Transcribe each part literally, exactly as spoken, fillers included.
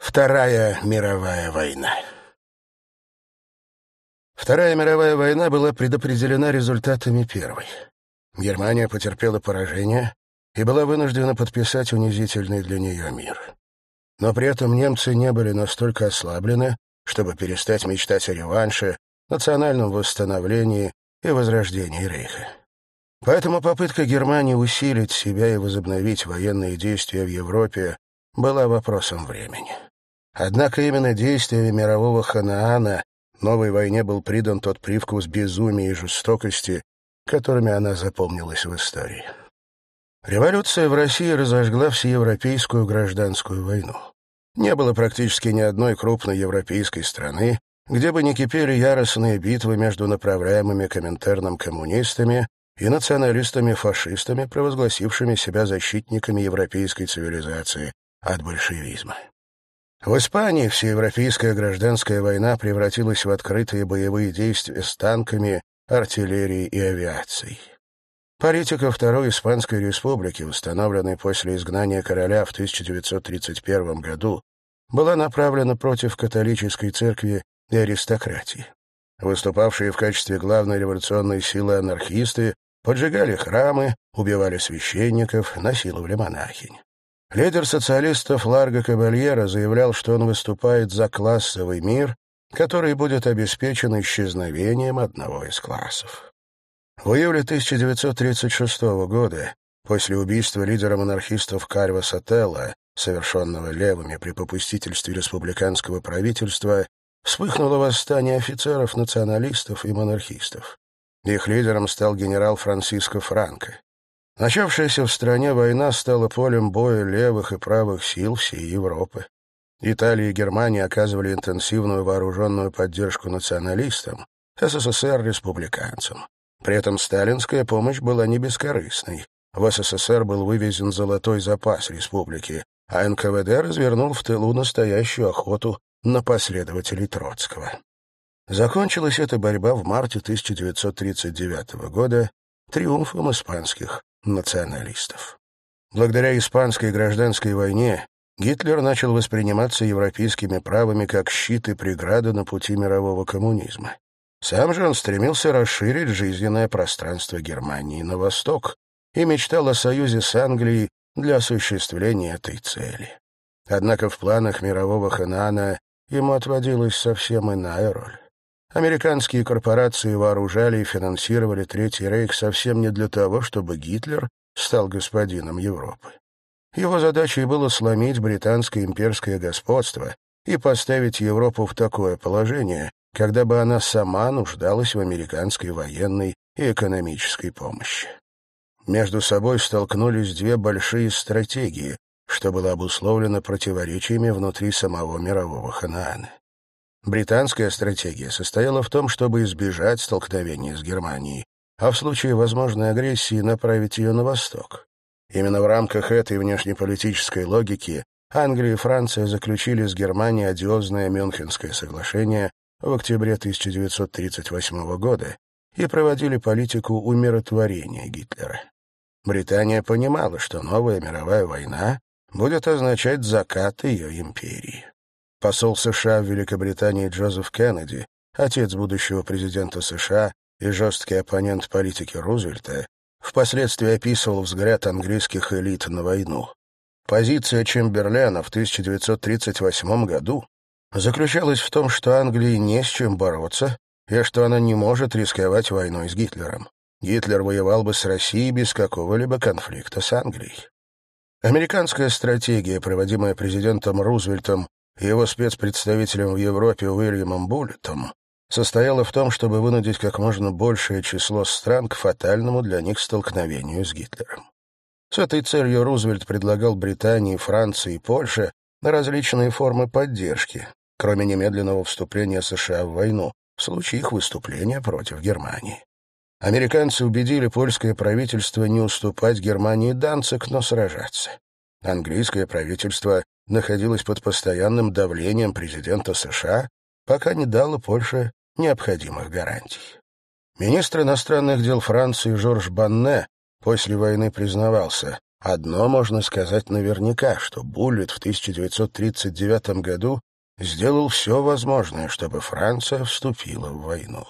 Вторая мировая война. Вторая мировая война была предопределена результатами первой. Германия потерпела поражение и была вынуждена подписать унизительный для нее мир. Но при этом немцы не были настолько ослаблены, чтобы перестать мечтать о реванше, национальном восстановлении и возрождении Рейха. Поэтому попытка Германии усилить себя и возобновить военные действия в Европе была вопросом времени. Однако именно действиями мирового Ханаана новой войне был придан тот привкус безумия и жестокости, которыми она запомнилась в истории. Революция в России разожгла всеевропейскую гражданскую войну. Не было практически ни одной крупной европейской страны, где бы не кипели яростные битвы между направляемыми Коминтерном коммунистами и националистами-фашистами, провозгласившими себя защитниками европейской цивилизации от большевизма. В Испании всеевропейская гражданская война превратилась в открытые боевые действия с танками, артиллерией и авиацией. Политика Второй Испанской Республики, установленной после изгнания короля в тысяча девятьсот тридцать первом году, была направлена против католической церкви и аристократии. Выступавшие в качестве главной революционной силы анархисты поджигали храмы, убивали священников, насиловали монахинь. Лидер социалистов Ларго Кабальеро заявлял, что он выступает за классовый мир, который будет обеспечен исчезновением одного из классов. В июле тысяча девятьсот тридцать шестого года, после убийства лидера монархистов Кальво Сотелло, совершенного левыми при попустительстве республиканского правительства, вспыхнуло восстание офицеров-националистов и монархистов. Их лидером стал генерал Франсиско Франко. Начавшаяся в стране война стала полем боя левых и правых сил всей Европы. Италия и Германия оказывали интенсивную вооруженную поддержку националистам, СССР — республиканцам. При этом сталинская помощь была не бескорыстной. В СССР был вывезен золотой запас республики, а эн ка вэ дэ развернул в тылу настоящую охоту на последователей Троцкого. Закончилась эта борьба в марте тысяча девятьсот тридцать девятого года триумфом испанских националистов. Благодаря испанской гражданской войне Гитлер начал восприниматься европейскими правами как щит и преграда на пути мирового коммунизма. Сам же он стремился расширить жизненное пространство Германии на восток и мечтал о союзе с Англией для осуществления этой цели. Однако в планах мирового Ханаана ему отводилась совсем иная роль. Американские корпорации вооружали и финансировали Третий Рейх совсем не для того, чтобы Гитлер стал господином Европы. Его задачей было сломить британское имперское господство и поставить Европу в такое положение, когда бы она сама нуждалась в американской военной и экономической помощи. Между собой столкнулись две большие стратегии, что было обусловлено противоречиями внутри самого мирового Ханаана. Британская стратегия состояла в том, чтобы избежать столкновения с Германией, а в случае возможной агрессии направить ее на восток. Именно в рамках этой внешнеполитической логики Англия и Франция заключили с Германией одиозное Мюнхенское соглашение в октябре тысяча девятьсот тридцать восьмого года и проводили политику умиротворения Гитлера. Британия понимала, что новая мировая война будет означать закат ее империи. Посол США в Великобритании Джозеф Кеннеди, отец будущего президента США и жесткий оппонент политики Рузвельта, впоследствии описывал взгляд английских элит на войну. Позиция Чемберлена в тысяча девятьсот тридцать восьмом году заключалась в том, что Англии не с чем бороться и что она не может рисковать войной с Гитлером. Гитлер воевал бы с Россией без какого-либо конфликта с Англией. Американская стратегия, проводимая президентом Рузвельтом и его спецпредставителем в Европе Уильямом Буллетом, состояла в том, чтобы вынудить как можно большее число стран к фатальному для них столкновению с Гитлером. С этой целью Рузвельт предлагал Британии, Франции и Польше различные формы поддержки, кроме немедленного вступления США в войну, в случае их выступления против Германии. Американцы убедили польское правительство не уступать Германии Данциг, но сражаться. Английское правительство находилось под постоянным давлением президента США, пока не дало Польше необходимых гарантий. Министр иностранных дел Франции Жорж Банне после войны признавался: Одно можно сказать наверняка, что Буллит в тысяча девятьсот тридцать девятом году сделал все возможное, чтобы Франция вступила в войну.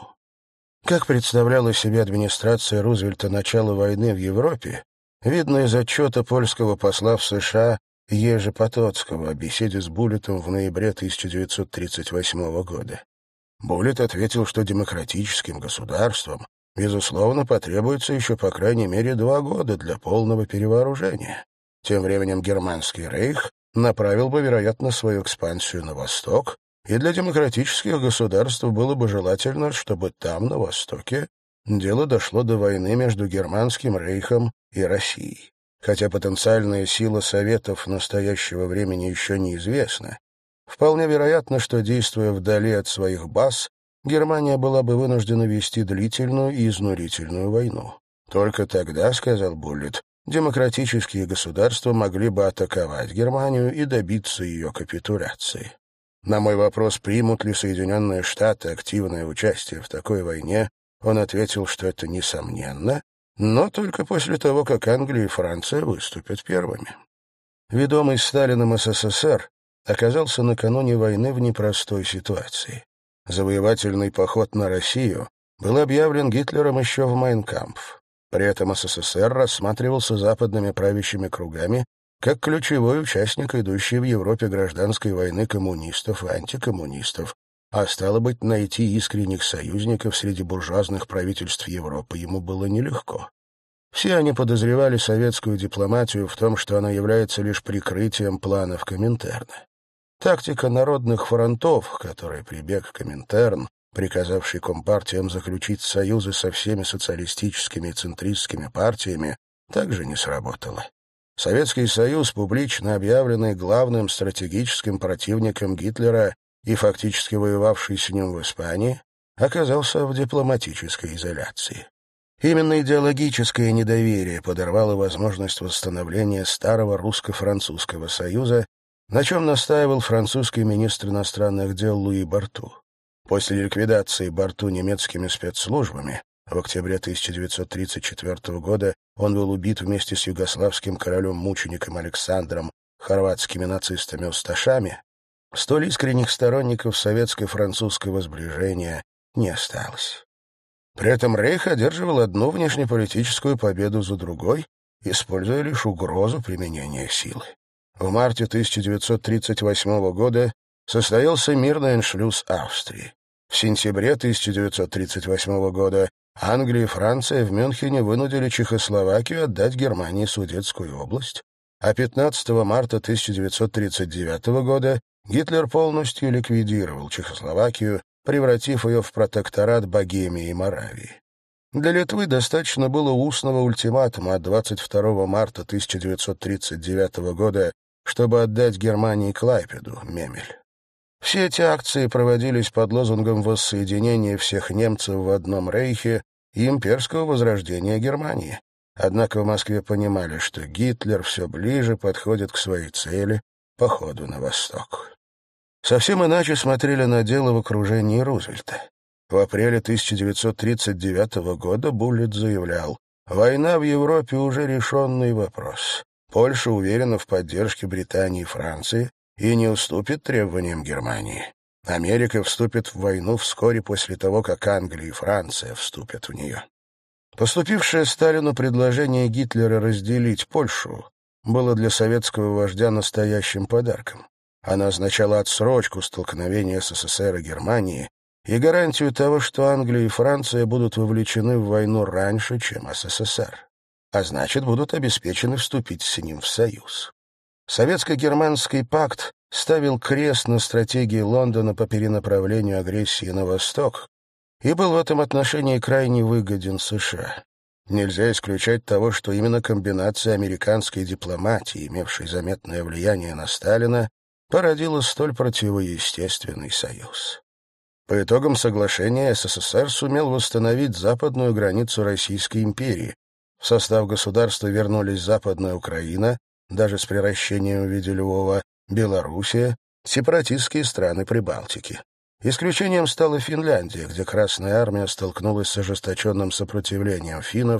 Как представляла себе администрация Рузвельта начало войны в Европе, видно из отчета польского посла в США Ежи Потоцкого о беседе с Буллитом в ноябре тысяча девятьсот тридцать восьмого года. Буллит ответил, что демократическим государствам, безусловно, потребуется еще по крайней мере два года для полного перевооружения. Тем временем Германский рейх направил бы, вероятно, свою экспансию на восток, и для демократических государств было бы желательно, чтобы там, на востоке, дело дошло до войны между Германским рейхом и Россией. Хотя потенциальная сила Советов настоящего времени еще неизвестна, вполне вероятно, что, действуя вдали от своих баз, Германия была бы вынуждена вести длительную и изнурительную войну. Только тогда, сказал Буллит, демократические государства могли бы атаковать Германию и добиться ее капитуляции. На мой вопрос, примут ли Соединенные Штаты активное участие в такой войне, он ответил, что это несомненно, но только после того, как Англия и Франция выступят первыми. Ведомый Сталиным СССР оказался накануне войны в непростой ситуации. Завоевательный поход на Россию был объявлен Гитлером еще в Майн-кампф. При этом СССР рассматривался западными правящими кругами как ключевой участник идущей в Европе гражданской войны коммунистов и антикоммунистов, а стало быть, найти искренних союзников среди буржуазных правительств Европы ему было нелегко. Все они подозревали советскую дипломатию в том, что она является лишь прикрытием планов Коминтерна. Тактика народных фронтов, к которой прибег Коминтерн, приказавший компартиям заключить союзы со всеми социалистическими и центристскими партиями, также не сработала. Советский Союз, публично объявленный главным стратегическим противником Гитлера и фактически воевавший с ним в Испании, оказался в дипломатической изоляции. Именно идеологическое недоверие подорвало возможность восстановления старого русско-французского союза, на чем настаивал французский министр иностранных дел Луи Барту. После ликвидации Барту немецкими спецслужбами в октябре тысяча девятьсот тридцать четвёртого года он был убит вместе с югославским королем-мучеником Александром, хорватскими нацистами-усташами, столь искренних сторонников советско-французского сближения не осталось. При этом Рейх одерживал одну внешнеполитическую победу за другой, используя лишь угрозу применения силы. В марте тысяча девятьсот тридцать восьмого года состоялся мирный аншлюз Австрии. В сентябре тысяча девятьсот тридцать восьмого года Англия и Франция в Мюнхене вынудили Чехословакию отдать Германии Судетскую область, а пятнадцатого марта тысяча девятьсот тридцать девятого года Гитлер полностью ликвидировал Чехословакию, превратив ее в протекторат Богемии и Моравии. Для Литвы достаточно было устного ультиматума от двадцать второго марта тысяча девятьсот тридцать девятого года, чтобы отдать Германии Клайпеду, Мемель. Все эти акции проводились под лозунгом воссоединения всех немцев в одном рейхе и имперского возрождения Германии. Однако в Москве понимали, что Гитлер все ближе подходит к своей цели — походу на восток. Совсем иначе смотрели на дело в окружении Рузвельта. В апреле тысяча девятьсот тридцать девятого года Буллит заявлял: «Война в Европе уже решенный вопрос. Польша уверена в поддержке Британии и Франции и не уступит требованиям Германии. Америка вступит в войну вскоре после того, как Англия и Франция вступят в нее». Поступившее Сталину предложение Гитлера разделить Польшу было для советского вождя настоящим подарком. Оно означало отсрочку столкновения СССР и Германии и гарантию того, что Англия и Франция будут вовлечены в войну раньше, чем СССР, а значит, будут обеспечены вступить с ним в союз. Советско-германский пакт ставил крест на стратегии Лондона по перенаправлению агрессии на восток и был в этом отношении крайне выгоден США. Нельзя исключать того, что именно комбинация американской дипломатии, имевшей заметное влияние на Сталина, породила столь противоестественный союз. По итогам соглашения СССР сумел восстановить западную границу Российской империи. В состав государства вернулись Западная Украина, даже с приращением в виде Львова, Белоруссия, сепаратистские страны Прибалтики. Исключением стала Финляндия, где Красная Армия столкнулась с ожесточенным сопротивлением финнов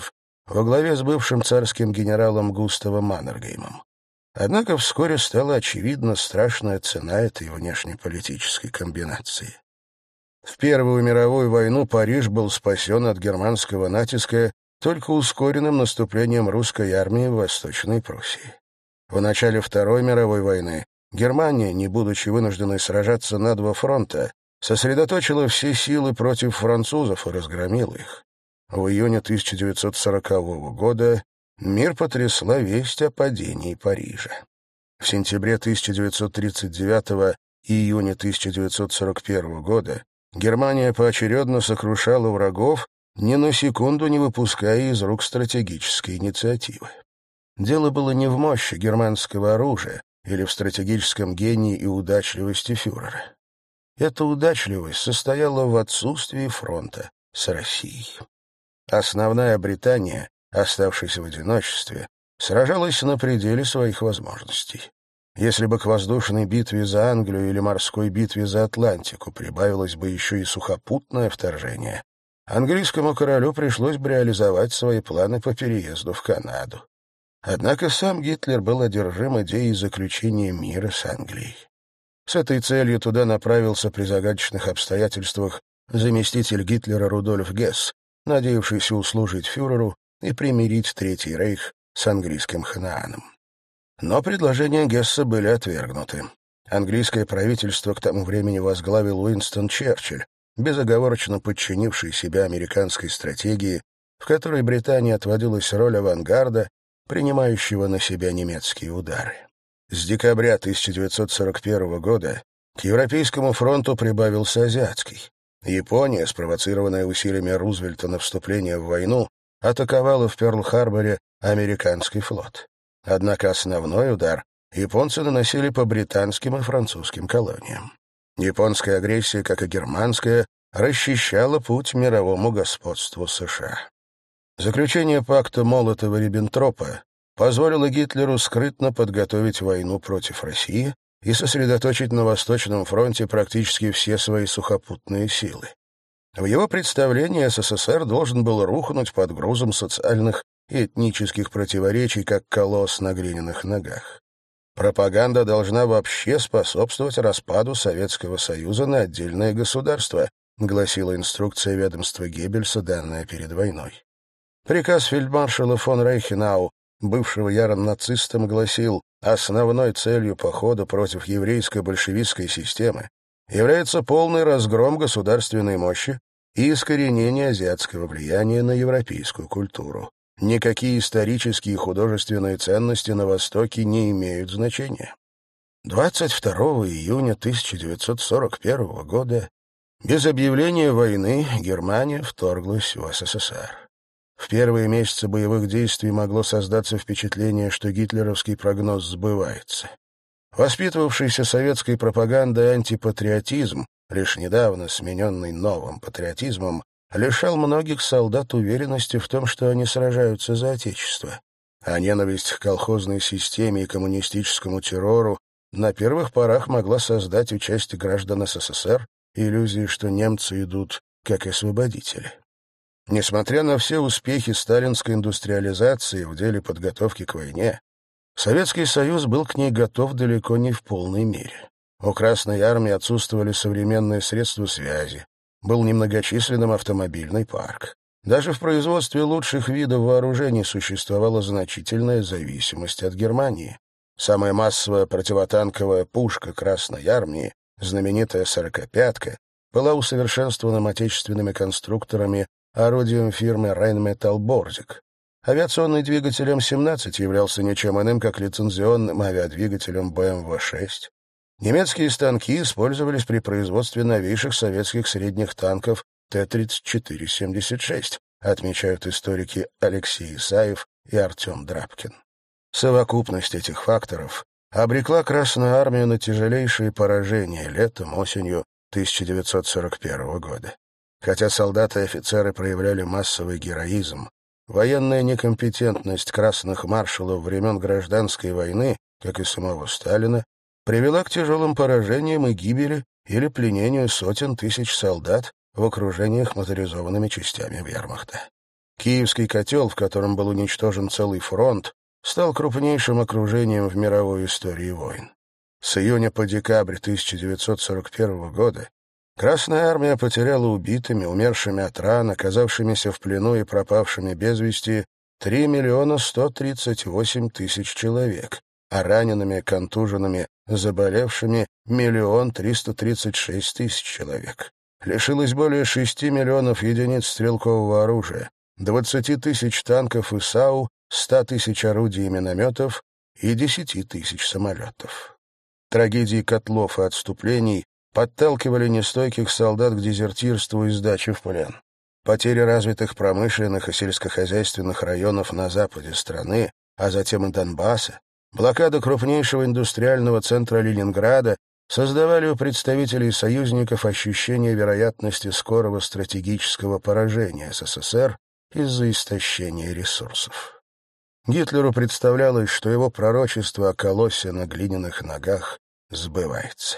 во главе с бывшим царским генералом Густавом Маннергеймом. Однако вскоре стала очевидна страшная цена этой внешнеполитической комбинации. В Первую мировую войну Париж был спасен от германского натиска только ускоренным наступлением русской армии в Восточной Пруссии. В начале Второй мировой войны Германия, не будучи вынужденной сражаться на два фронта, сосредоточила все силы против французов и разгромила их. В июне тысяча девятьсот сорокового года мир потрясла весть о падении Парижа. В сентябре тысяча девятьсот тридцать девятого и июне тысяча девятьсот сорок первого года Германия поочередно сокрушала врагов, ни на секунду не выпуская из рук стратегической инициативы. Дело было не в мощи германского оружия или в стратегическом гении и удачливости фюрера. Эта удачливость состояла в отсутствии фронта с Россией. Основная Британия, оставшись в одиночестве, сражалась на пределе своих возможностей. Если бы к воздушной битве за Англию или морской битве за Атлантику прибавилось бы еще и сухопутное вторжение, английскому королю пришлось бы реализовать свои планы по переезду в Канаду. Однако сам Гитлер был одержим идеей заключения мира с Англией. С этой целью туда направился при загадочных обстоятельствах заместитель Гитлера Рудольф Гесс, надеявшийся услужить фюреру и примирить Третий рейх с английским Ханааном. Но предложения Гесса были отвергнуты. Английское правительство к тому времени возглавил Уинстон Черчилль, безоговорочно подчинивший себя американской стратегии, в которой Британии отводилась роль авангарда, принимающего на себя немецкие удары. С декабря тысяча девятьсот сорок первого года к Европейскому фронту прибавился Азиатский. Япония, спровоцированная усилиями Рузвельта на вступление в войну, атаковала в Пёрл-Харборе американский флот. Однако основной удар японцы наносили по британским и французским колониям. Японская агрессия, как и германская, расчищала путь мировому господству США. Заключение пакта Молотова-Риббентропа позволило Гитлеру скрытно подготовить войну против России и сосредоточить на Восточном фронте практически все свои сухопутные силы. В его представлении СССР должен был рухнуть под грузом социальных и этнических противоречий, как колосс на глиняных ногах. Пропаганда должна вообще способствовать распаду Советского Союза на отдельное государство, гласила инструкция ведомства Геббельса, данная перед войной. Приказ фельдмаршала фон Рейхенау, бывшего ярым нацистом, гласил: основной целью похода против еврейско-большевистской системы является полный разгром государственной мощи и искоренение азиатского влияния на европейскую культуру. Никакие исторические и художественные ценности на Востоке не имеют значения. двадцать второго июня тысяча девятьсот сорок первого года без объявления войны Германия вторглась в СССР. В первые месяцы боевых действий могло создаться впечатление, что гитлеровский прогноз сбывается. Воспитывавшийся советской пропагандой антипатриотизм, лишь недавно смененный новым патриотизмом, лишал многих солдат уверенности в том, что они сражаются за Отечество. А ненависть к колхозной системе и коммунистическому террору на первых порах могла создать у части граждан СССР иллюзии, что немцы идут как освободители. Несмотря на все успехи сталинской индустриализации в деле подготовки к войне, Советский Союз был к ней готов далеко не в полной мере. У Красной армии отсутствовали современные средства связи, был немногочисленным автомобильный парк. Даже в производстве лучших видов вооружений существовала значительная зависимость от Германии. Самая массовая противотанковая пушка Красной армии, знаменитая «сорокопятка», была усовершенствована отечественными конструкторами орудием фирмы Rheinmetall-Borsig. Авиационный двигатель эм семнадцать являлся ничем иным, как лицензионным авиадвигателем бэ эм вэ шесть. Немецкие станки использовались при производстве новейших советских средних танков Т тридцать четыре семьдесят шесть, отмечают историки Алексей Исаев и Артем Драбкин. Совокупность этих факторов обрекла Красную армию на тяжелейшие поражения летом, осенью тысяча девятьсот сорок первого года. Хотя солдаты и офицеры проявляли массовый героизм, военная некомпетентность красных маршалов времен Гражданской войны, как и самого Сталина, привела к тяжелым поражениям и гибели или пленению сотен тысяч солдат в окружениях моторизованными частями вермахта. Киевский котел, в котором был уничтожен целый фронт, стал крупнейшим окружением в мировой истории войн. С июня по декабрь тысяча девятьсот сорок первого года Красная армия потеряла убитыми, умершими от ран, оказавшимися в плену и пропавшими без вести три миллиона сто тридцать восемь тысяч человек, а ранеными, контуженными, заболевшими миллион триста тридцать шесть тысяч человек. Лишилось более шести миллионов единиц стрелкового оружия, двадцати тысяч танков и САУ, ста тысяч орудий и минометов и десяти тысяч самолетов. Трагедии котлов и отступлений подталкивали нестойких солдат к дезертирству и сдаче в плен. Потери развитых промышленных и сельскохозяйственных районов на западе страны, а затем и Донбасса, блокада крупнейшего индустриального центра Ленинграда создавали у представителей союзников ощущение вероятности скорого стратегического поражения СССР из-за истощения ресурсов. Гитлеру представлялось, что его пророчество о колоссе на глиняных ногах сбывается.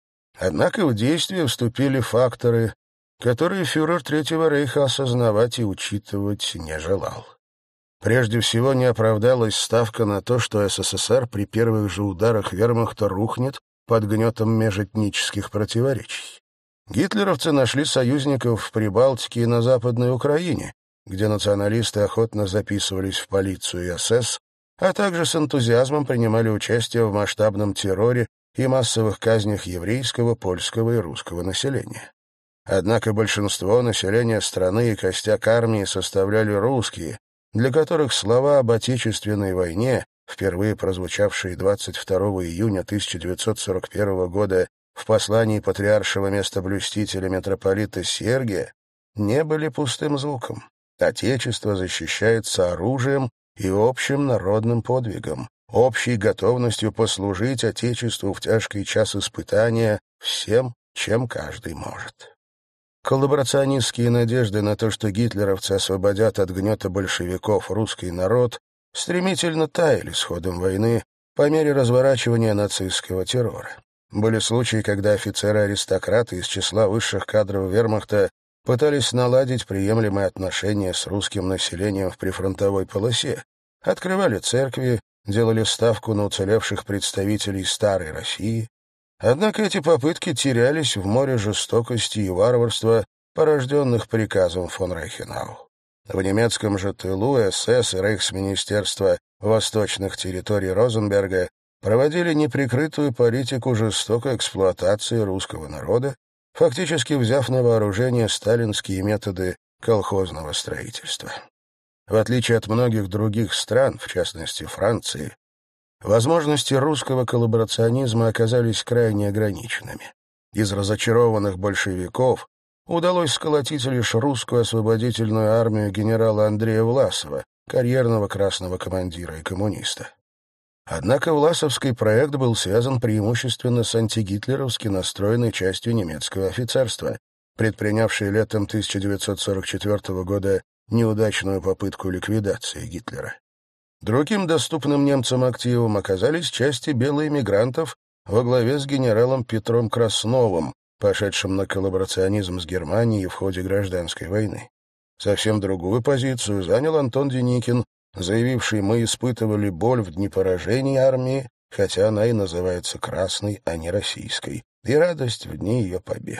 Однако в действие вступили факторы, которые фюрер Третьего рейха осознавать и учитывать не желал. Прежде всего, не оправдалась ставка на то, что СССР при первых же ударах вермахта рухнет под гнетом межэтнических противоречий. Гитлеровцы нашли союзников в Прибалтике и на Западной Украине, где националисты охотно записывались в полицию и СС, а также с энтузиазмом принимали участие в масштабном терроре и массовых казнях еврейского, польского и русского населения. Однако большинство населения страны и костяк армии составляли русские, для которых слова об Отечественной войне, впервые прозвучавшие двадцать второго июня тысяча девятьсот сорок первого года в послании патриаршего местоблюстителя митрополита Сергия, не были пустым звуком. Отечество защищается оружием и общим народным подвигом, общей готовностью послужить Отечеству в тяжкий час испытания всем, чем каждый может. Коллаборационистские надежды на то, что гитлеровцы освободят от гнета большевиков русский народ, стремительно таяли с ходом войны по мере разворачивания нацистского террора. Были случаи, когда офицеры-аристократы из числа высших кадров вермахта пытались наладить приемлемые отношения с русским населением в прифронтовой полосе, открывали церкви, делали ставку на уцелевших представителей старой России. Однако эти попытки терялись в море жестокости и варварства, порожденных приказом фон Рейхенау. В немецком же тылу СС и Рейхсминистерство восточных территорий Розенберга проводили неприкрытую политику жестокой эксплуатации русского народа, фактически взяв на вооружение сталинские методы колхозного строительства. В отличие от многих других стран, в частности Франции, возможности русского коллаборационизма оказались крайне ограниченными. Из разочарованных большевиков удалось сколотить лишь русскую освободительную армию генерала Андрея Власова, карьерного красного командира и коммуниста. Однако Власовский проект был связан преимущественно с антигитлеровски настроенной частью немецкого офицерства, предпринявшей летом тысяча девятьсот сорок четвертого года неудачную попытку ликвидации Гитлера. Другим доступным немцам активом оказались части белоэмигрантов во главе с генералом Петром Красновым, пошедшим на коллаборационизм с Германией в ходе гражданской войны. Совсем другую позицию занял Антон Деникин, заявивший: «Мы испытывали боль в дни поражения армии, хотя она и называется красной, а не российской, и радость в дни ее побед».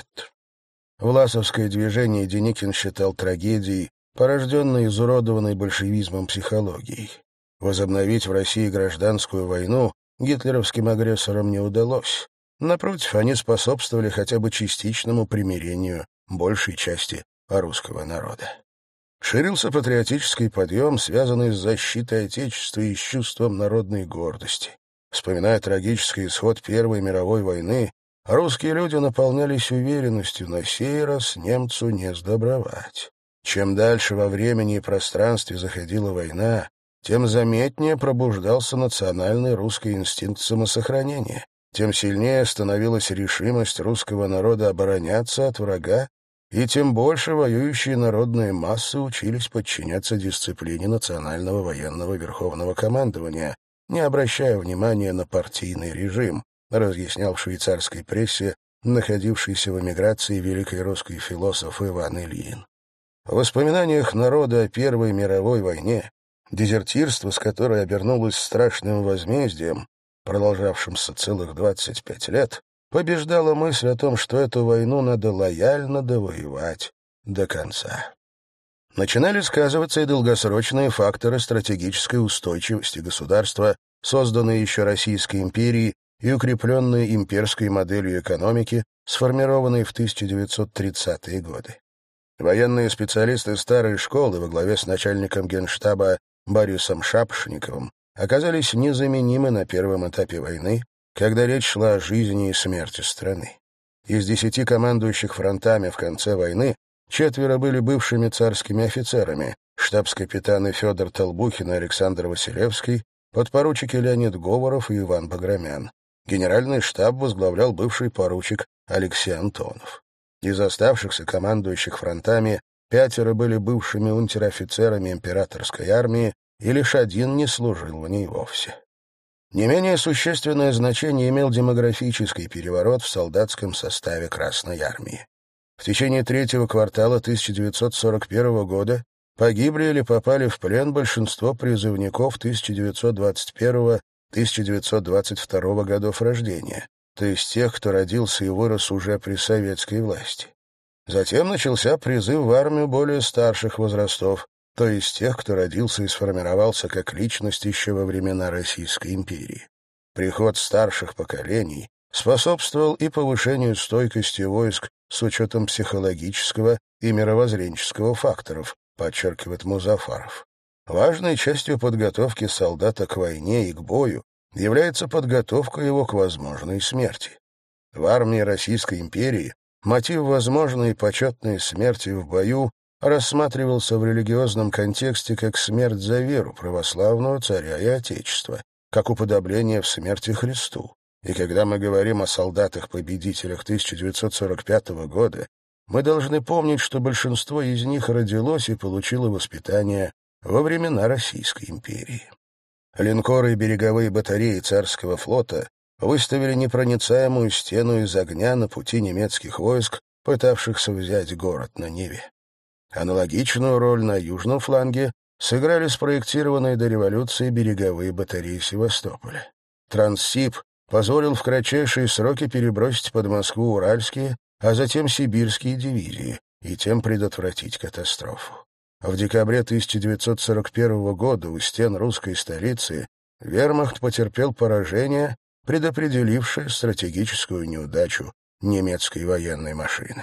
Власовское движение Деникин считал трагедией, порожденной изуродованной большевизмом психологией. Возобновить в России гражданскую войну гитлеровским агрессорам не удалось. Напротив, они способствовали хотя бы частичному примирению большей части русского народа. Ширился патриотический подъем, связанный с защитой Отечества и с чувством народной гордости. Вспоминая трагический исход Первой мировой войны, русские люди наполнялись уверенностью: на сей раз немцу не сдобровать. Чем дальше во времени и пространстве заходила война, тем заметнее пробуждался национальный русский инстинкт самосохранения, тем сильнее становилась решимость русского народа обороняться от врага, и тем больше воюющие народные массы учились подчиняться дисциплине национального военного верховного командования, не обращая внимания на партийный режим, разъяснял в швейцарской прессе находившийся в эмиграции великий русский философ Иван Ильин. В воспоминаниях народа о Первой мировой войне, дезертирство с которой обернулось страшным возмездием, продолжавшимся целых двадцать пять лет, побеждала мысль о том, что эту войну надо лояльно довоевать до конца. Начинали сказываться и долгосрочные факторы стратегической устойчивости государства, созданные еще Российской империей и укрепленные имперской моделью экономики, сформированной в тысяча девятьсот тридцатые годы. Военные специалисты старой школы во главе с начальником генштаба Борисом Шапошниковым оказались незаменимы на первом этапе войны, когда речь шла о жизни и смерти страны. Из десяти командующих фронтами в конце войны четверо были бывшими царскими офицерами: штабс-капитаны Федор Толбухин и Александр Василевский, подпоручики Леонид Говоров и Иван Баграмян. Генеральный штаб возглавлял бывший поручик Алексей Антонов. Из оставшихся командующих фронтами пятеро были бывшими унтер-офицерами императорской армии, и лишь один не служил в ней вовсе. Не менее существенное значение имел демографический переворот в солдатском составе Красной армии. В течение третьего квартала тысяча девятьсот сорок первого года погибли или попали в плен большинство призывников тысяча девятьсот двадцать первого — тысяча девятьсот двадцать второго годов рождения, то есть тех, кто родился и вырос уже при советской власти. Затем начался призыв в армию более старших возрастов, то есть тех, кто родился и сформировался как личность еще во времена Российской империи. Приход старших поколений способствовал и повышению стойкости войск с учетом психологического и мировоззренческого факторов, подчеркивает Музафаров. Важной частью подготовки солдата к войне и к бою является подготовка его к возможной смерти. В армии Российской империи мотив возможной и почетной смерти в бою рассматривался в религиозном контексте как смерть за веру православного царя и отечества, как уподобление в смерти Христу. И когда мы говорим о солдатах-победителях тысяча девятьсот сорок пятого года, мы должны помнить, что большинство из них родилось и получило воспитание во времена Российской империи. Линкоры и береговые батареи царского флота выставили непроницаемую стену из огня на пути немецких войск, пытавшихся взять город на Неве. Аналогичную роль на южном фланге сыграли спроектированные до революции береговые батареи Севастополя. Транссиб позволил в кратчайшие сроки перебросить под Москву уральские, а затем сибирские дивизии и тем предотвратить катастрофу. В декабре тысяча девятьсот сорок первого года у стен русской столицы вермахт потерпел поражение, предопределившее стратегическую неудачу немецкой военной машины.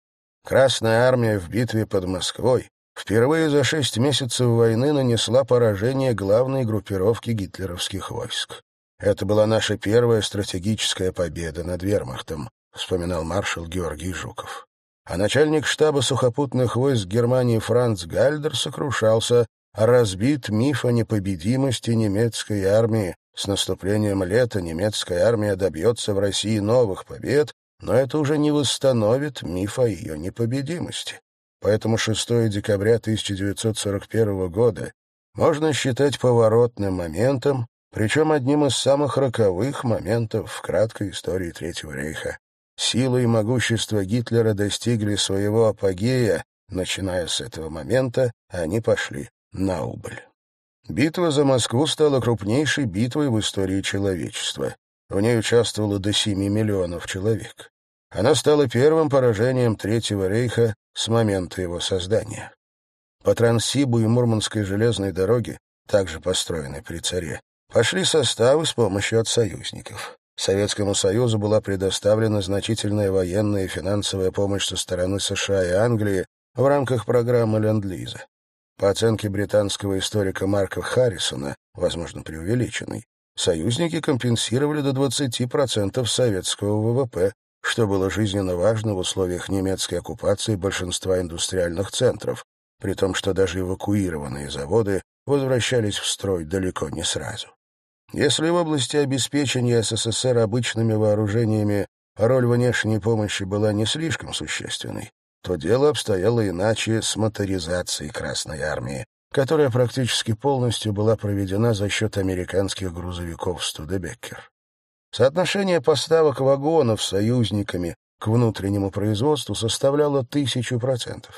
Красная армия в битве под Москвой впервые за шесть месяцев войны нанесла поражение главной группировке гитлеровских войск. «Это была наша первая стратегическая победа над вермахтом», вспоминал маршал Георгий Жуков. А начальник штаба сухопутных войск Германии Франц Гальдер сокрушался: разбит миф о непобедимости немецкой армии. С наступлением лета немецкая армия добьется в России новых побед, но это уже не восстановит миф о ее непобедимости. Поэтому шестого декабря тысяча девятьсот сорок первого года можно считать поворотным моментом, причем одним из самых роковых моментов в краткой истории Третьего рейха. Сила и могущество Гитлера достигли своего апогея, начиная с этого момента они пошли на убыль. Битва за Москву стала крупнейшей битвой в истории человечества. В ней участвовало до семи миллионов человек. Она стала первым поражением Третьего рейха с момента его создания. По Транссибу и Мурманской железной дороге, также построенной при царе, пошли составы с помощью от союзников. Советскому Союзу была предоставлена значительная военная и финансовая помощь со стороны США и Англии в рамках программы Ленд-Лиза. По оценке британского историка Марка Харрисона, возможно, преувеличенной, союзники компенсировали до двадцати процентов советского ВВП, что было жизненно важно в условиях немецкой оккупации большинства индустриальных центров, при том, что даже эвакуированные заводы возвращались в строй далеко не сразу. Если в области обеспечения СССР обычными вооружениями роль внешней помощи была не слишком существенной, то дело обстояло иначе с моторизацией Красной армии, которая практически полностью была проведена за счет американских грузовиков «Студебеккер». Соотношение поставок вагонов союзниками к внутреннему производству составляло тысячу процентов.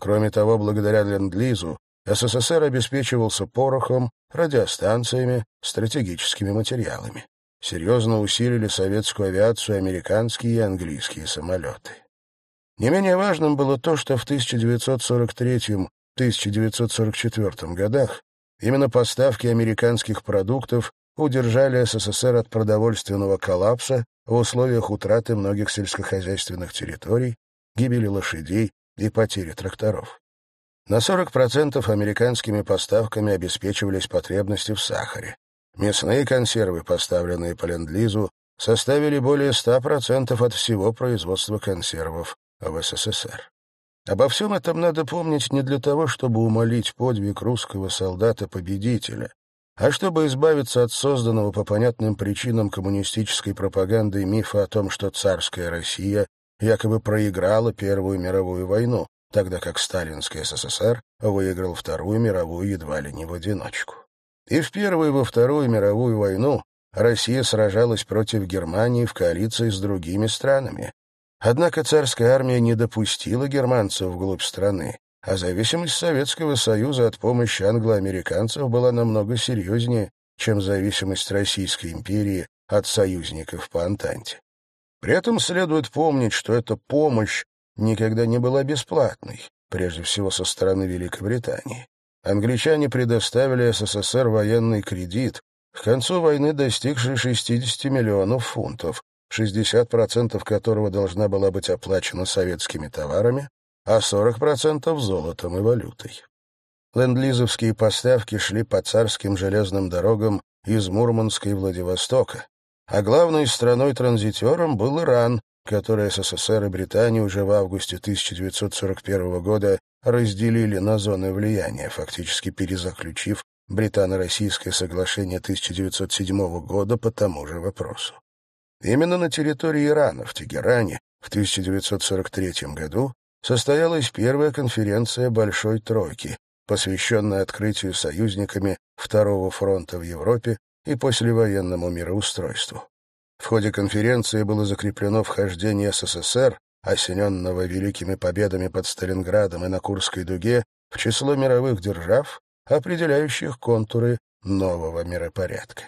Кроме того, благодаря Ленд-Лизу СССР обеспечивался порохом, радиостанциями, стратегическими материалами. Серьезно усилили советскую авиацию американские и английские самолеты. Не менее важным было то, что в тысяча девятьсот сорок третьем — тысяча девятьсот сорок четвёртом годах именно поставки американских продуктов удержали СССР от продовольственного коллапса в условиях утраты многих сельскохозяйственных территорий, гибели лошадей и потери тракторов. На сорок процентов американскими поставками обеспечивались потребности в сахаре. Мясные консервы, поставленные по Ленд-Лизу, составили более ста процентов от всего производства консервов в СССР. Обо всем этом надо помнить не для того, чтобы умолить подвиг русского солдата-победителя, а чтобы избавиться от созданного по понятным причинам коммунистической пропагандой мифа о том, что царская Россия якобы проиграла Первую мировую войну, тогда как сталинский СССР выиграл Вторую мировую едва ли не в одиночку. И в Первую, и во Вторую мировую войну Россия сражалась против Германии в коалиции с другими странами. Однако царская армия не допустила германцев вглубь страны, а зависимость Советского Союза от помощи англо-американцев была намного серьезнее, чем зависимость Российской империи от союзников по Антанте. При этом следует помнить, что эта помощь никогда не была бесплатной, прежде всего со стороны Великобритании. Англичане предоставили СССР военный кредит, к концу войны достигший шестидесяти миллионов фунтов, шестьдесят процентов которого должна была быть оплачена советскими товарами, а сорок процентов золотом и валютой. Ленд-лизовские поставки шли по царским железным дорогам из Мурманска и Владивостока, а главной страной-транзитером был Иран, который СССР и Британия уже в августе тысяча девятьсот сорок первого года разделили на зоны влияния, фактически перезаключив британо-российское соглашение тысяча девятьсот седьмого года по тому же вопросу. Именно на территории Ирана, в Тегеране, в тысяча девятьсот сорок третьем году состоялась первая конференция Большой Тройки, посвященная открытию союзниками Второго фронта в Европе и послевоенному мироустройству. В ходе конференции было закреплено вхождение СССР, осененного великими победами под Сталинградом и на Курской дуге, в число мировых держав, определяющих контуры нового миропорядка.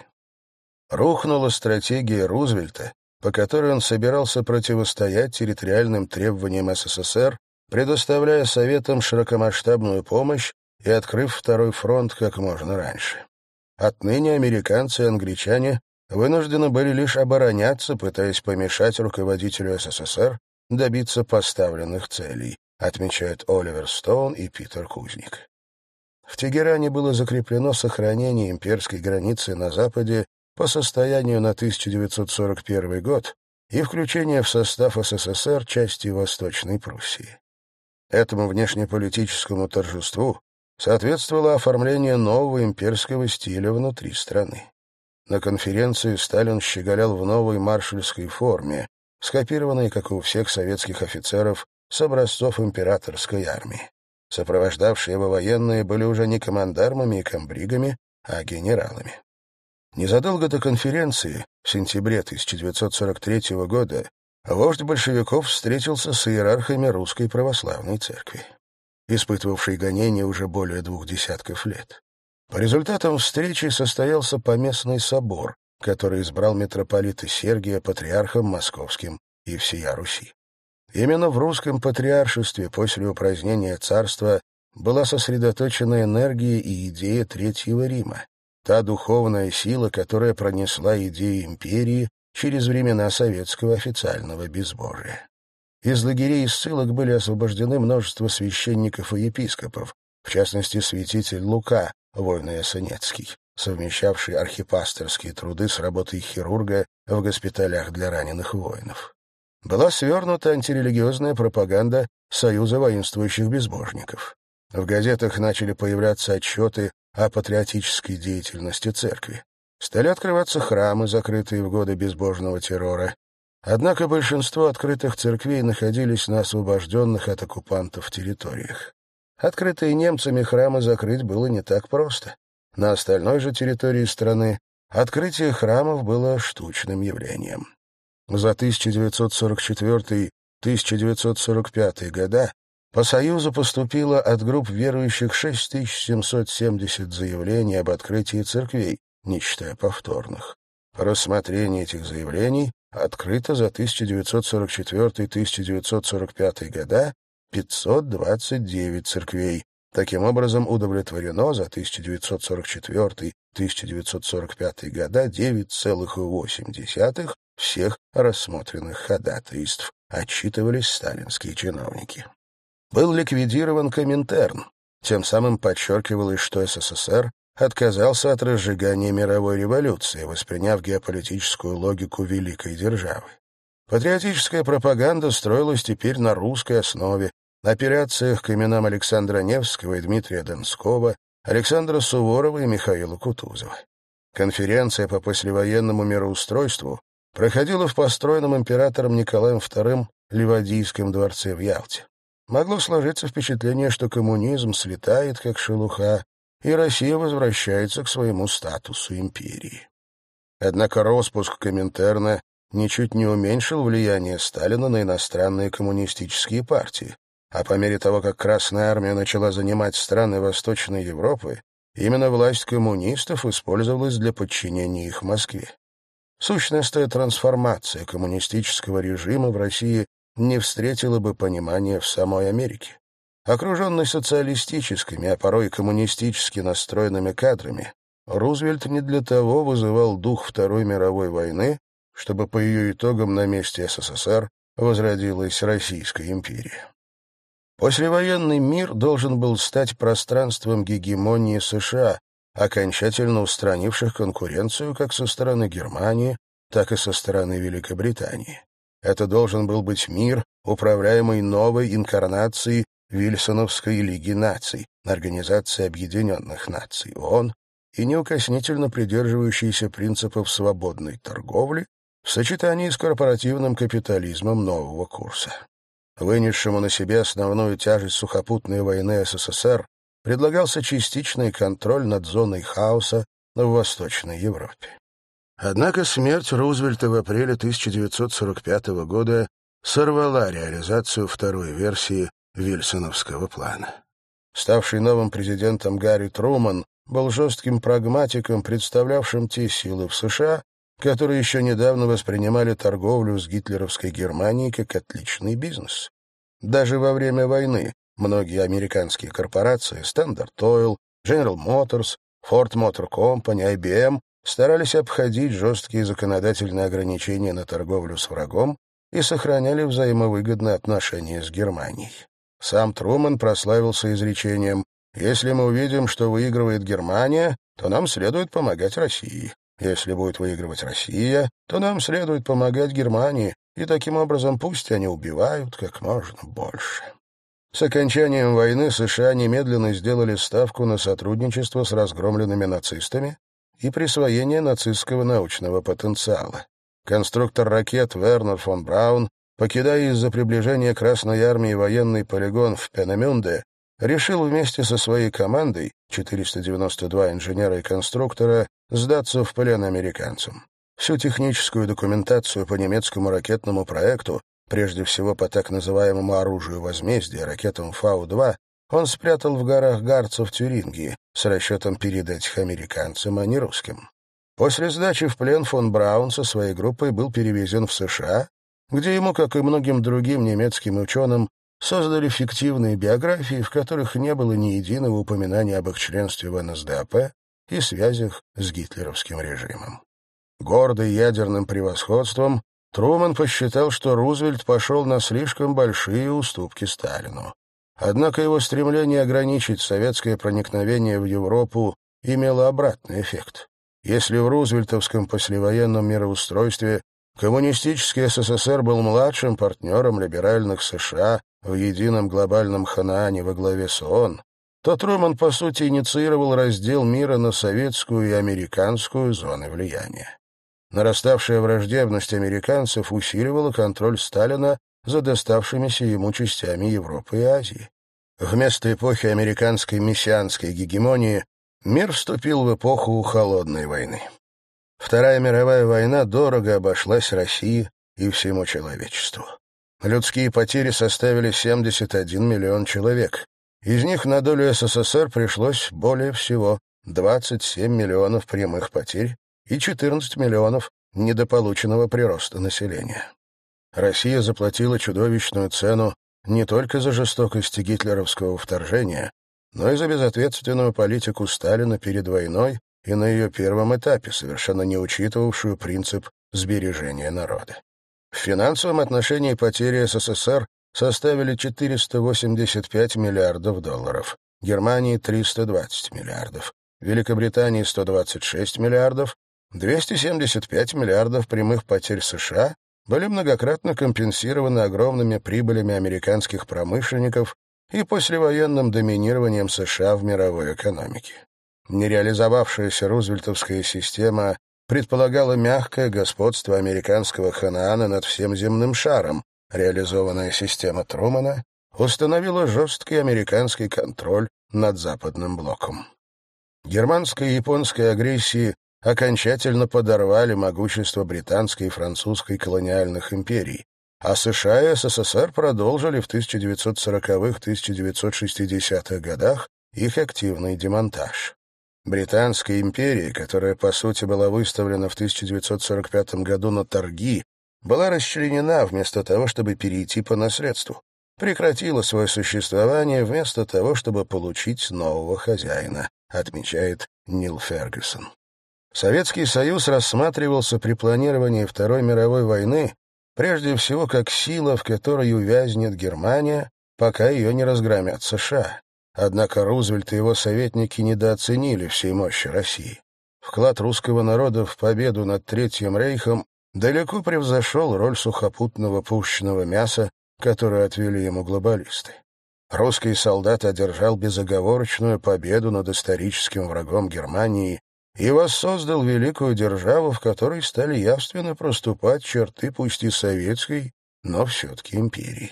Рухнула стратегия Рузвельта, по которой он собирался противостоять территориальным требованиям СССР, предоставляя Советам широкомасштабную помощь и открыв Второй фронт как можно раньше. Отныне американцы и англичане вынуждены были лишь обороняться, пытаясь помешать руководителю СССР добиться поставленных целей, отмечают Оливер Стоун и Питер Кузник. В Тегеране было закреплено сохранение имперской границы на Западе по состоянию на тысяча девятьсот сорок первый год и включение в состав СССР части Восточной Пруссии. Этому внешнеполитическому торжеству соответствовало оформление нового имперского стиля внутри страны. На конференции Сталин щеголял в новой маршальской форме, скопированной, как и у всех советских офицеров, с образцов императорской армии. Сопровождавшие его военные были уже не командармами и комбригами, а генералами. Незадолго до конференции, в сентябре тысяча девятьсот сорок третьего года, вождь большевиков встретился с иерархами Русской Православной Церкви, испытывавшей гонения уже более двух десятков лет. По результатам встречи состоялся поместный собор, который избрал митрополита Сергия патриархом московским и всея Руси. Именно в русском патриаршестве после упразднения царства была сосредоточена энергия и идея Третьего Рима, та духовная сила, которая пронесла идеи империи через времена советского официального безбожия. Из лагерей и ссылок были освобождены множество священников и епископов, в частности, святитель Лука, Войно-Ясенецкий, совмещавший архипасторские труды с работой хирурга в госпиталях для раненых воинов. Была свернута антирелигиозная пропаганда Союза воинствующих безбожников. В газетах начали появляться отчеты о патриотической деятельности церкви. Стали открываться храмы, закрытые в годы безбожного террора. Однако большинство открытых церквей находились на освобожденных от оккупантов территориях. Открытые немцами храмы закрыть было не так просто. На остальной же территории страны открытие храмов было штучным явлением. За тысяча девятьсот сорок четвёртый — тысяча девятьсот сорок пятый года по Союзу поступило от групп верующих шесть тысяч семьсот семьдесят заявлений об открытии церквей, не считая повторных. По рассмотрению этих заявлений открыто за тысяча девятьсот сорок четвёртый — тысяча девятьсот сорок пятый года пятьсот двадцать девять церквей. Таким образом, удовлетворено за тысяча девятьсот сорок четвёртый — тысяча девятьсот сорок пятый года девять целых восемь десятых всех рассмотренных ходатайств, отчитывались сталинские чиновники. Был ликвидирован Коминтерн. Тем самым подчеркивалось, что СССР отказался от разжигания мировой революции, восприняв геополитическую логику великой державы. Патриотическая пропаганда строилась теперь на русской основе, на операциях к именам Александра Невского и Дмитрия Донского, Александра Суворова и Михаила Кутузова. Конференция по послевоенному мироустройству проходила в построенном императором Николаем вторым Ливадийском дворце в Ялте. Могло сложиться впечатление, что коммунизм слетает, как шелуха, и Россия возвращается к своему статусу империи. Однако распуск Коминтерна ничуть не уменьшил влияние Сталина на иностранные коммунистические партии, а по мере того, как Красная Армия начала занимать страны Восточной Европы, именно власть коммунистов использовалась для подчинения их Москве. Сущностная трансформация коммунистического режима в России не встретила бы понимания в самой Америке. Окруженный социалистическими, а порой коммунистически настроенными кадрами, Рузвельт не для того вызывал дух Второй мировой войны, чтобы по ее итогам на месте СССР возродилась Российская империя. Послевоенный мир должен был стать пространством гегемонии США, окончательно устранивших конкуренцию как со стороны Германии, так и со стороны Великобритании. Это должен был быть мир, управляемый новой инкарнацией Вильсоновской Лиги наций, Организации Объединенных Наций, ООН, и неукоснительно придерживающийся принципов свободной торговли в сочетании с корпоративным капитализмом нового курса. Вынесшему на себе основную тяжесть сухопутной войны СССР предлагался частичный контроль над зоной хаоса в Восточной Европе. Однако смерть Рузвельта в апреле тысяча девятьсот сорок пятого года сорвала реализацию второй версии Вильсоновского плана. Ставший новым президентом Гарри Труман был жестким прагматиком, представлявшим те силы в США, которые еще недавно воспринимали торговлю с гитлеровской Германией как отличный бизнес. Даже во время войны многие американские корпорации Standard Oil, General Motors, Ford Motor Company, ай би эм старались обходить жесткие законодательные ограничения на торговлю с врагом и сохраняли взаимовыгодные отношения с Германией. Сам Труман прославился изречением: «Если мы увидим, что выигрывает Германия, то нам следует помогать России. Если будет выигрывать Россия, то нам следует помогать Германии, и таким образом пусть они убивают как можно больше». С окончанием войны США немедленно сделали ставку на сотрудничество с разгромленными нацистами и присвоение нацистского научного потенциала. Конструктор ракет Вернер фон Браун, покидая из-за приближения Красной армии военный полигон в Пенемюнде, решил вместе со своей командой, четыреста девяносто два инженера и конструктора, сдаться в плен американцам. Всю техническую документацию по немецкому ракетному проекту, прежде всего по так называемому оружию возмездия, ракетам Фау два, он спрятал в горах Гарца в Тюрингии с расчетом передать их американцам, а не русским. После сдачи в плен фон Браун со своей группой был перевезен в США, где ему, как и многим другим немецким ученым, создали фиктивные биографии, в которых не было ни единого упоминания об их членстве в эн эс дэ а пэ и связях с гитлеровским режимом. Гордый ядерным превосходством, Труман посчитал, что Рузвельт пошел на слишком большие уступки Сталину. Однако его стремление ограничить советское проникновение в Европу имело обратный эффект. Если в рузвельтовском послевоенном мироустройстве коммунистический СССР был младшим партнером либеральных США в едином глобальном Ханаане во главе с ООН, то Труман, по сути, инициировал раздел мира на советскую и американскую зоны влияния. Нараставшая враждебность американцев усиливала контроль Сталина за доставшимися ему частями Европы и Азии. Вместо эпохи американской мессианской гегемонии мир вступил в эпоху холодной войны. Вторая мировая война дорого обошлась России и всему человечеству. Людские потери составили семьдесят один миллион человек. Из них на долю СССР пришлось более всего двадцать семь миллионов прямых потерь и четырнадцать миллионов недополученного прироста населения. Россия заплатила чудовищную цену не только за жестокости гитлеровского вторжения, но и за безответственную политику Сталина перед войной и на ее первом этапе, совершенно не учитывавшую принцип сбережения народа. В финансовом отношении потери СССР составили четыреста восемьдесят пять миллиардов долларов, Германии — триста двадцать миллиардов, Великобритании — сто двадцать шесть миллиардов, двести семьдесят пять миллиардов прямых потерь США были многократно компенсированы огромными прибылями американских промышленников и послевоенным доминированием США в мировой экономике. Нереализовавшаяся рузвельтовская система предполагала мягкое господство американского Ханаана над всем земным шаром. Реализованная система Трумэна установила жесткий американский контроль над Западным блоком. Германская и японская агрессии окончательно подорвали могущество британской и французской колониальных империй, а США и СССР продолжили в тысяча девятьсот сороковых — тысяча девятьсот шестидесятых годах их активный демонтаж. Британская империя, которая, по сути, была выставлена в тысяча девятьсот сорок пятом году на торги, была расчленена вместо того, чтобы перейти по наследству, прекратила свое существование вместо того, чтобы получить нового хозяина, отмечает Нил Фергюсон. Советский Союз рассматривался при планировании Второй мировой войны прежде всего как сила, в которой увязнет Германия, пока ее не разгромят США. Однако Рузвельт и его советники недооценили всей мощи России. Вклад русского народа в победу над Третьим рейхом далеко превзошел роль сухопутного пушечного мяса, которую отвели ему глобалисты. Русский солдат одержал безоговорочную победу над историческим врагом Германии и воссоздал великую державу, в которой стали явственно проступать черты пусть и советской, но все-таки империи.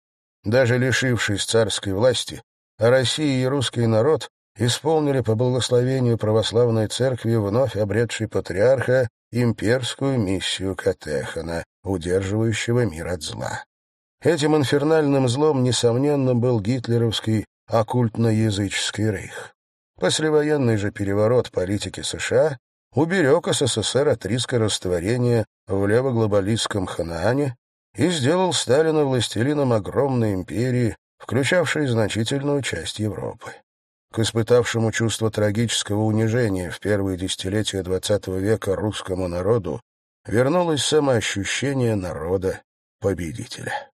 Даже лишившись царской власти, Россия и русский народ исполнили по благословению православной церкви, вновь обретшей патриарха, имперскую миссию Катехана, удерживающего мир от зла. Этим инфернальным злом, несомненно, был гитлеровский оккультно-языческий рейх. Послевоенный же переворот политики США уберег СССР от риска растворения в левоглобалистском Ханаане и сделал Сталина властелином огромной империи, включавшей значительную часть Европы. К испытавшему чувство трагического унижения в первые десятилетия двадцатого века русскому народу вернулось самоощущение народа-победителя.